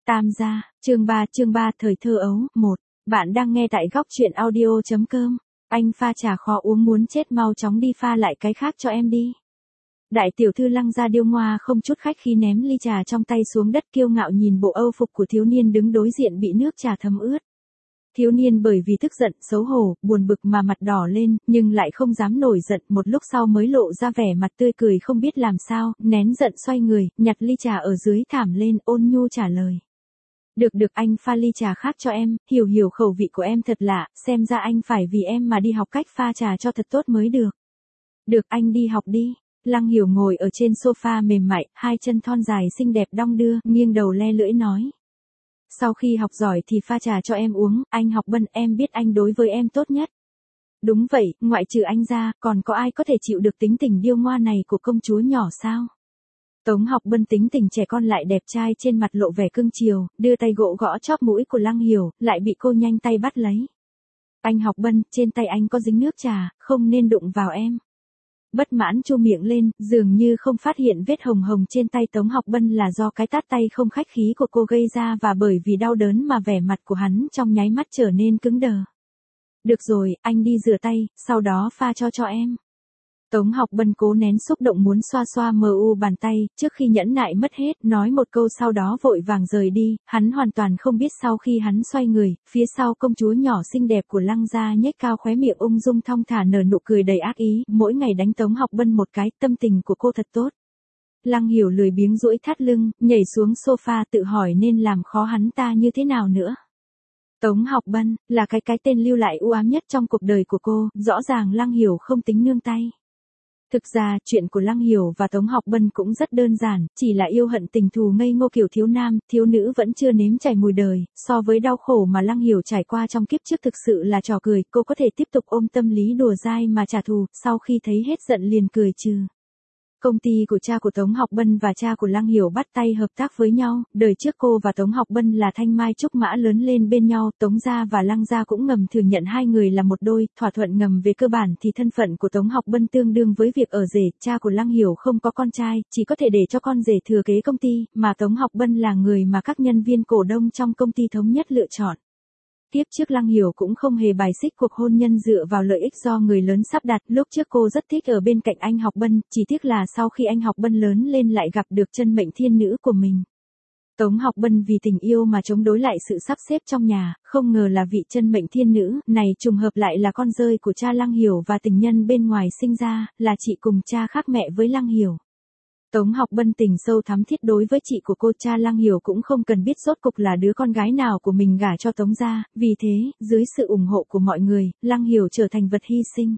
Tam gia, chương 3 thời thơ ấu, 1. Bạn đang nghe tại góc truyện audio.com. Anh pha trà khó uống muốn chết, mau chóng đi pha lại cái khác cho em đi. Đại tiểu thư Lăng Gia điêu ngoa không chút khách khí ném ly trà trong tay xuống đất, kiêu ngạo nhìn bộ âu phục của thiếu niên đứng đối diện bị nước trà thấm ướt. Thiếu niên bởi vì tức giận, xấu hổ, buồn bực mà mặt đỏ lên, nhưng lại không dám nổi giận, một lúc sau mới lộ ra vẻ mặt tươi cười không biết làm sao, nén giận xoay người, nhặt ly trà ở dưới thảm lên, ôn nhu trả lời. Được anh pha ly trà khác cho em, hiểu khẩu vị của em thật lạ, xem ra anh phải vì em mà đi học cách pha trà cho thật tốt mới được. Được anh đi học đi. Lăng Hiểu ngồi ở trên sofa mềm mại, hai chân thon dài xinh đẹp đong đưa, nghiêng đầu le lưỡi nói. Sau khi học giỏi thì pha trà cho em uống, anh Học Bân, em biết anh đối với em tốt nhất. Đúng vậy, ngoại trừ anh ra, còn có ai có thể chịu được tính tình điêu ngoa này của công chúa nhỏ sao? Tống Học Bân tính tình trẻ con lại đẹp trai, trên mặt lộ vẻ cưng chiều, đưa tay gỗ gõ chóp mũi của Lăng Hiểu, lại bị cô nhanh tay bắt lấy. Anh Học Bân, trên tay anh có dính nước trà, không nên đụng vào em. Bất mãn chu miệng lên, dường như không phát hiện vết hồng hồng trên tay Tống Học Bân là do cái tát tay không khách khí của cô gây ra, và bởi vì đau đớn mà vẻ mặt của hắn trong nháy mắt trở nên cứng đờ. Được rồi, anh đi rửa tay, sau đó pha cho em. Tống Học Bân cố nén xúc động muốn xoa xoa mờ u bàn tay, trước khi nhẫn nại mất hết, nói một câu sau đó vội vàng rời đi, hắn hoàn toàn không biết sau khi hắn xoay người, phía sau công chúa nhỏ xinh đẹp của Lăng Gia nhếch cao khóe miệng ung dung thong thả nở nụ cười đầy ác ý, mỗi ngày đánh Tống Học Bân một cái, tâm tình của cô thật tốt. Lăng Hiểu lười biếng duỗi thắt lưng, nhảy xuống sofa tự hỏi nên làm khó hắn ta như thế nào nữa. Tống Học Bân, là cái tên lưu lại u ám nhất trong cuộc đời của cô, rõ ràng Lăng Hiểu không tính nương tay. Thực ra, chuyện của Lăng Hiểu và Tống Học Bân cũng rất đơn giản, chỉ là yêu hận tình thù ngây ngô kiểu thiếu nam, thiếu nữ vẫn chưa nếm trải mùi đời, so với đau khổ mà Lăng Hiểu trải qua trong kiếp trước thực sự là trò cười, cô có thể tiếp tục ôm tâm lý đùa dai mà trả thù, sau khi thấy hết giận liền cười trừ. Công ty của cha của Tống Học Bân và cha của Lăng Hiểu bắt tay hợp tác với nhau, đời trước cô và Tống Học Bân là thanh mai trúc mã lớn lên bên nhau, Tống gia và Lăng gia cũng ngầm thừa nhận hai người là một đôi, thỏa thuận ngầm về cơ bản thì thân phận của Tống Học Bân tương đương với việc ở rể, cha của Lăng Hiểu không có con trai, chỉ có thể để cho con rể thừa kế công ty, mà Tống Học Bân là người mà các nhân viên cổ đông trong công ty thống nhất lựa chọn. Tiếp trước Lăng Hiểu cũng không hề bài xích cuộc hôn nhân dựa vào lợi ích do người lớn sắp đặt, lúc trước cô rất thích ở bên cạnh anh Học Bân, chỉ tiếc là sau khi anh Học Bân lớn lên lại gặp được chân mệnh thiên nữ của mình. Tống Học Bân vì tình yêu mà chống đối lại sự sắp xếp trong nhà, không ngờ là vị chân mệnh thiên nữ này trùng hợp lại là con rơi của cha Lăng Hiểu và tình nhân bên ngoài sinh ra, là chị cùng cha khác mẹ với Lăng Hiểu. Tống Học Bân tình sâu thắm thiết đối với chị của cô, cha Lăng Hiểu cũng không cần biết rốt cục là đứa con gái nào của mình gả cho Tống gia, vì thế, dưới sự ủng hộ của mọi người, Lăng Hiểu trở thành vật hy sinh.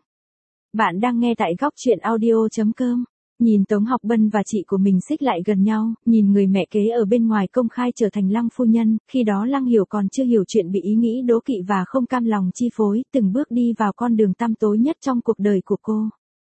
Bạn đang nghe tại góc truyện audio.com. Nhìn Tống Học Bân và chị của mình xích lại gần nhau, nhìn người mẹ kế ở bên ngoài công khai trở thành Lăng phu nhân, khi đó Lăng Hiểu còn chưa hiểu chuyện bị ý nghĩ đố kỵ và không cam lòng chi phối, từng bước đi vào con đường tăm tối nhất trong cuộc đời của cô.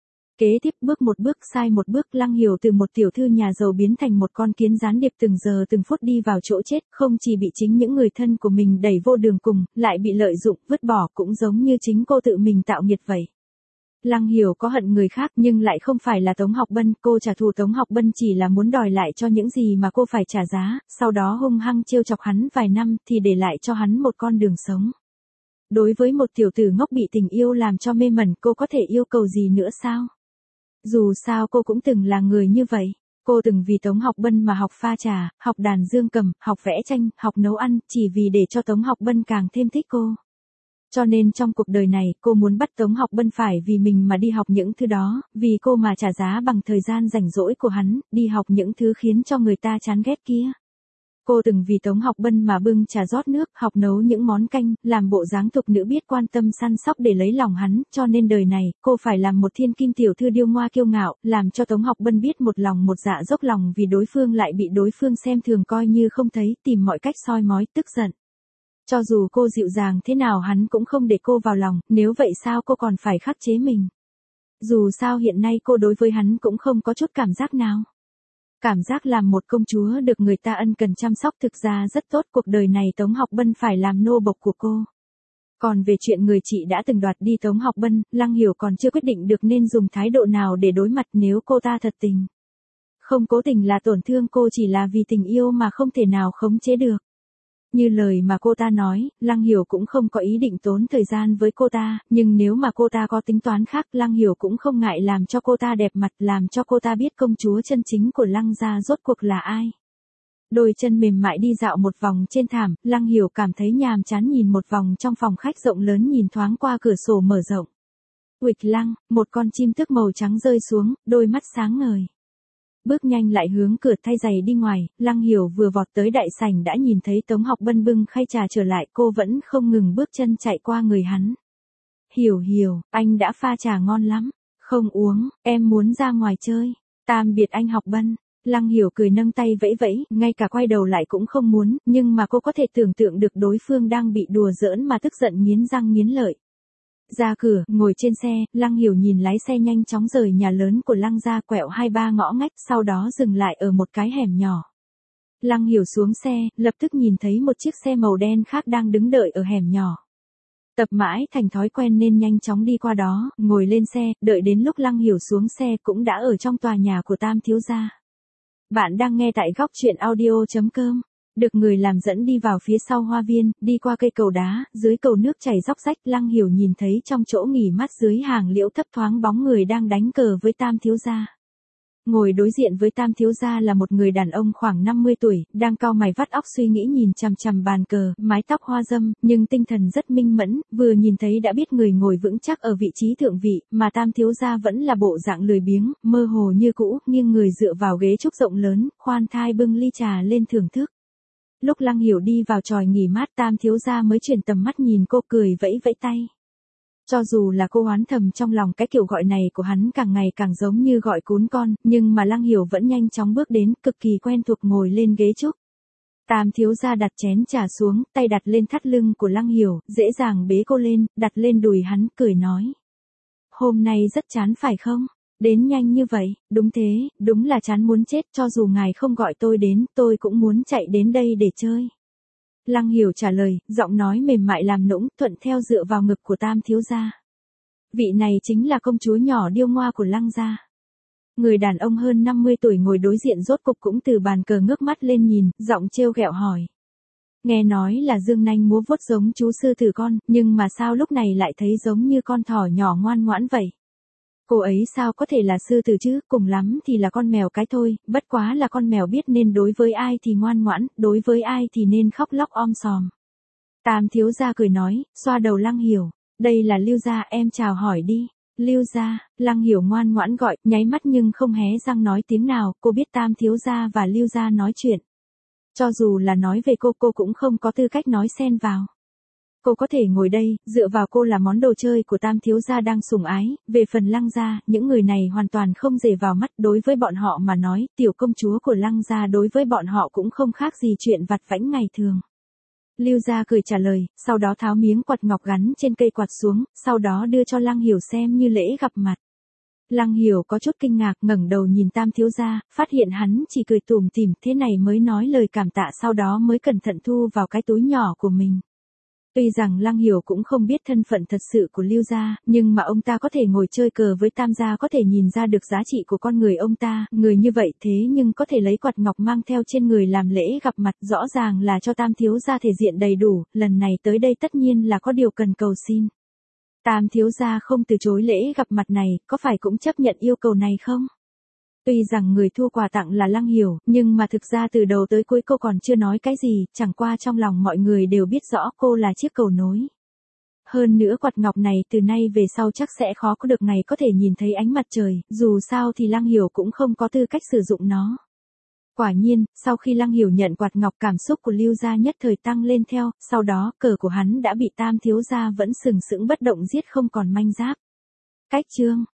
Kế tiếp bước một bước sai một bước, Lăng Hiểu từ một tiểu thư nhà giàu biến thành một con kiến gián điệp từng giờ từng phút đi vào chỗ chết, không chỉ bị chính những người thân của mình đẩy vô đường cùng, lại bị lợi dụng, vứt bỏ cũng giống như chính cô tự mình tạo nghiệt vậy. Lăng Hiểu có hận người khác nhưng lại không phải là Tống Học Bân, cô trả thù Tống Học Bân chỉ là muốn đòi lại cho những gì mà cô phải trả giá, sau đó hung hăng trêu chọc hắn vài năm thì để lại cho hắn một con đường sống. Đối với một tiểu tử ngốc bị tình yêu làm cho mê mẩn, cô có thể yêu cầu gì nữa sao? Dù sao cô cũng từng là người như vậy. Cô từng vì Tống Học Bân mà học pha trà, học đàn dương cầm, học vẽ tranh, học nấu ăn, chỉ vì để cho Tống Học Bân càng thêm thích cô. Cho nên trong cuộc đời này, cô muốn bắt Tống Học Bân phải vì mình mà đi học những thứ đó, vì cô mà trả giá bằng thời gian rảnh rỗi của hắn, đi học những thứ khiến cho người ta chán ghét kia. Cô từng vì Tống Học Bân mà bưng trà rót nước, học nấu những món canh, làm bộ dáng thục nữ biết quan tâm săn sóc để lấy lòng hắn, cho nên đời này, cô phải làm một thiên kim tiểu thư điêu ngoa kiêu ngạo, làm cho Tống Học Bân biết một lòng một dạ dốc lòng vì đối phương lại bị đối phương xem thường coi như không thấy, tìm mọi cách soi mói, tức giận. Cho dù cô dịu dàng thế nào hắn cũng không để cô vào lòng, nếu vậy sao cô còn phải khắc chế mình. Dù sao hiện nay cô đối với hắn cũng không có chút cảm giác nào. Cảm giác làm một công chúa được người ta ân cần chăm sóc thực ra rất tốt, cuộc đời này Tống Học Bân phải làm nô bộc của cô. Còn về chuyện người chị đã từng đoạt đi Tống Học Bân, Lăng Hiểu còn chưa quyết định được nên dùng thái độ nào để đối mặt nếu cô ta thật tình. Không cố tình là tổn thương cô chỉ là vì tình yêu mà không thể nào khống chế được. Như lời mà cô ta nói, Lăng Hiểu cũng không có ý định tốn thời gian với cô ta, nhưng nếu mà cô ta có tính toán khác, Lăng Hiểu cũng không ngại làm cho cô ta đẹp mặt, làm cho cô ta biết công chúa chân chính của Lăng gia rốt cuộc là ai. Đôi chân mềm mại đi dạo một vòng trên thảm, Lăng Hiểu cảm thấy nhàm chán nhìn một vòng trong phòng khách rộng lớn nhìn thoáng qua cửa sổ mở rộng. Uịch lăng, một con chim tước màu trắng rơi xuống, đôi mắt sáng ngời. Bước nhanh lại hướng cửa thay giày đi ngoài, Lăng Hiểu vừa vọt tới đại sảnh đã nhìn thấy Tống Học Bân bưng khay trà trở lại, cô vẫn không ngừng bước chân chạy qua người hắn. Hiểu, anh đã pha trà ngon lắm. Không uống, em muốn ra ngoài chơi. Tạm biệt anh Học Bân. Lăng Hiểu cười nâng tay vẫy vẫy, ngay cả quay đầu lại cũng không muốn, nhưng mà cô có thể tưởng tượng được đối phương đang bị đùa giỡn mà tức giận nghiến răng nghiến lợi. Ra cửa, ngồi trên xe, Lăng Hiểu nhìn lái xe nhanh chóng rời nhà lớn của Lăng gia, quẹo 2-3 ngõ ngách, sau đó dừng lại ở một cái hẻm nhỏ. Lăng Hiểu xuống xe, lập tức nhìn thấy một chiếc xe màu đen khác đang đứng đợi ở hẻm nhỏ. Tập mãi thành thói quen nên nhanh chóng đi qua đó, ngồi lên xe, đợi đến lúc Lăng Hiểu xuống xe cũng đã ở trong tòa nhà của Tam thiếu gia. Bạn đang nghe tại góc truyện audio.com. Được người làm dẫn đi vào phía sau hoa viên, đi qua cây cầu đá, dưới cầu nước chảy róc rách, Lăng Hiểu nhìn thấy trong chỗ nghỉ mát dưới hàng liễu thấp thoáng bóng người đang đánh cờ với Tam thiếu gia. Ngồi đối diện với Tam thiếu gia là một người đàn ông khoảng 50 tuổi, đang cau mày vắt óc suy nghĩ nhìn chằm chằm bàn cờ, mái tóc hoa râm, nhưng tinh thần rất minh mẫn, vừa nhìn thấy đã biết người ngồi vững chắc ở vị trí thượng vị, mà Tam thiếu gia vẫn là bộ dạng lười biếng, mơ hồ như cũ, nghiêng người dựa vào ghế trúc rộng lớn, khoan thai bưng ly trà lên thưởng thức. Lúc Lăng Hiểu đi vào chòi nghỉ mát, Tam thiếu gia mới chuyển tầm mắt nhìn cô, cười vẫy vẫy tay. Cho dù là cô oán thầm trong lòng cái kiểu gọi này của hắn càng ngày càng giống như gọi cún con, nhưng mà Lăng Hiểu vẫn nhanh chóng bước đến, cực kỳ quen thuộc ngồi lên ghế trúc. Tam thiếu gia đặt chén trà xuống, tay đặt lên thắt lưng của Lăng Hiểu, dễ dàng bế cô lên, đặt lên đùi hắn, cười nói. Hôm nay rất chán phải không? Đến nhanh như vậy, đúng thế, đúng là chán muốn chết, cho dù ngài không gọi tôi đến, tôi cũng muốn chạy đến đây để chơi. Lăng Hiểu trả lời, giọng nói mềm mại làm nũng, thuận theo dựa vào ngực của Tam thiếu gia. Vị này chính là công chúa nhỏ điêu ngoa của Lăng gia. Người đàn ông hơn 50 tuổi ngồi đối diện rốt cục cũng từ bàn cờ ngước mắt lên nhìn, giọng trêu ghẹo hỏi. Nghe nói là dương nanh múa vuốt giống chú sư tử con, nhưng mà sao lúc này lại thấy giống như con thỏ nhỏ ngoan ngoãn vậy? Cô ấy sao có thể là sư tử chứ, cùng lắm thì là con mèo cái thôi, bất quá là con mèo biết nên đối với ai thì ngoan ngoãn, đối với ai thì nên khóc lóc om sòm. Tam thiếu gia cười nói, xoa đầu Lăng Hiểu, đây là Lưu gia, em chào hỏi đi. Lưu gia, Lăng Hiểu ngoan ngoãn gọi, nháy mắt nhưng không hé răng nói tiếng nào, cô biết Tam thiếu gia và Lưu gia nói chuyện. Cho dù là nói về cô cũng không có tư cách nói xen vào. Cô có thể ngồi đây, dựa vào cô là món đồ chơi của Tam thiếu gia đang sủng ái, về phần Lăng gia, những người này hoàn toàn không dề vào mắt, đối với bọn họ mà nói, tiểu công chúa của Lăng gia đối với bọn họ cũng không khác gì chuyện vặt vãnh ngày thường. Lưu gia cười trả lời, sau đó tháo miếng quạt ngọc gắn trên cây quạt xuống, sau đó đưa cho Lăng Hiểu xem như lễ gặp mặt. Lăng Hiểu có chút kinh ngạc, ngẩng đầu nhìn Tam thiếu gia, phát hiện hắn chỉ cười tủm tỉm, thế này mới nói lời cảm tạ, sau đó mới cẩn thận thu vào cái túi nhỏ của mình. Tuy rằng Lăng Hiểu cũng không biết thân phận thật sự của Lưu gia, nhưng mà ông ta có thể ngồi chơi cờ với Tam gia có thể nhìn ra được giá trị của con người ông ta, người như vậy thế nhưng có thể lấy quạt ngọc mang theo trên người làm lễ gặp mặt, rõ ràng là cho Tam thiếu gia thể diện đầy đủ, lần này tới đây tất nhiên là có điều cần cầu xin. Tam thiếu gia không từ chối lễ gặp mặt này, có phải cũng chấp nhận yêu cầu này không? Tuy rằng người thu quà tặng là Lăng Hiểu, nhưng mà thực ra từ đầu tới cuối cô còn chưa nói cái gì, chẳng qua trong lòng mọi người đều biết rõ cô là chiếc cầu nối. Hơn nữa quạt ngọc này từ nay về sau chắc sẽ khó có được ngày có thể nhìn thấy ánh mặt trời, dù sao thì Lăng Hiểu cũng không có tư cách sử dụng nó. Quả nhiên, sau khi Lăng Hiểu nhận quạt ngọc, cảm xúc của Lưu gia nhất thời tăng lên theo, sau đó cờ của hắn đã bị Tam thiếu gia vẫn sừng sững bất động giết không còn manh giáp. Cách chương